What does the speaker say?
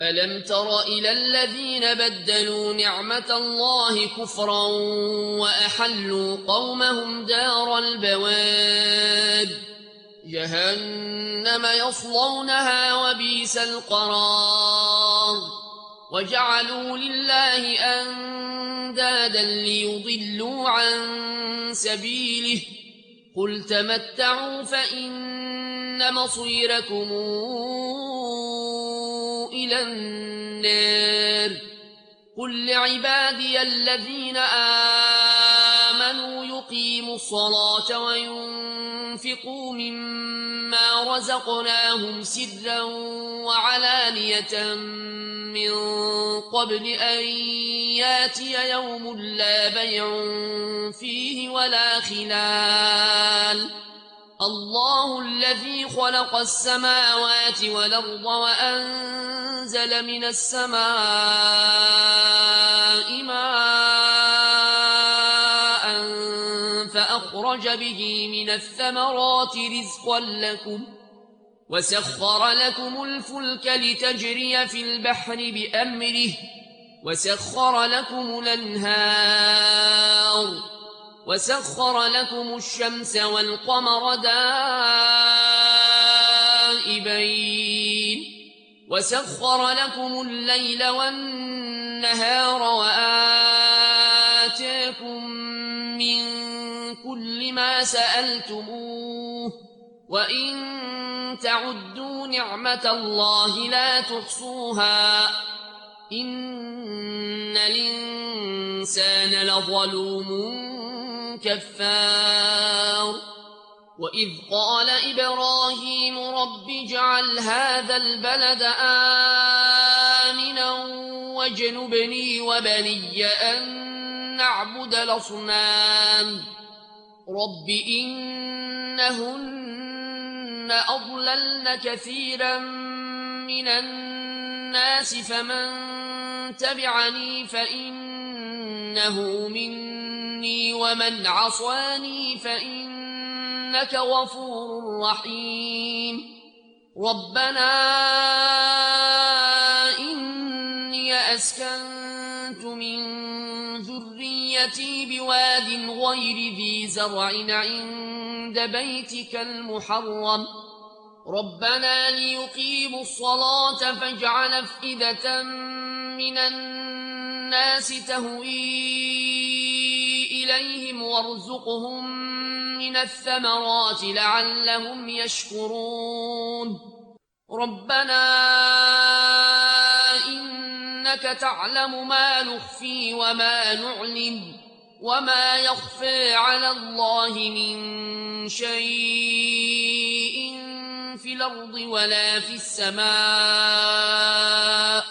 ألم تر إلى الذين بدلوا نعمة الله كفرا وأحلوا قومهم دار البوار جهنم يصلونها وبئس القرار وجعلوا لله أندادا ليضلوا عن سبيله قل تمتعوا فإن مصيركم إلى النار قل لعبادي الذين آمنوا يقيموا الصلاة وينفقوا مما رزقناهم سرا وعلانية من قبل أن ياتي يوم لا بيع فيه ولا خلال الله الذي خلق السماوات والأرض وأنزل من السماء ماء فأخرج به من الثمرات رزقا لكم وسخر لكم الفلك لتجري في البحر بأمره وسخر لكم الأنهار وسخر لكم الشمس والقمر دائبين وسخر لكم الليل والنهار وآتاكم من كل ما سألتموه وإن تعدوا نعمة الله لا تحصوها إن الإنسان لظلوم كفار وإذ قال إبراهيم رب اجعل هذا البلد آمنا واجنبني وبني أن نعبد الأصنام رب إنهن أضللن كثيرا من الناس فمن تبعني فإنه مني ومن عصاني فإنك غفور رحيم ربنا إني أسكنت من ذريتي بواد غير ذي زرع عند بيتك المحرم ربنا ليقيموا الصلاة فاجعل أفئدة من الناس تهوي إليهم وارزقهم من الثمرات لعلهم يشكرون ربنا إنك تعلم ما نخفي وما نعلن وما يخفى على الله من شيء في الأرض ولا في السماء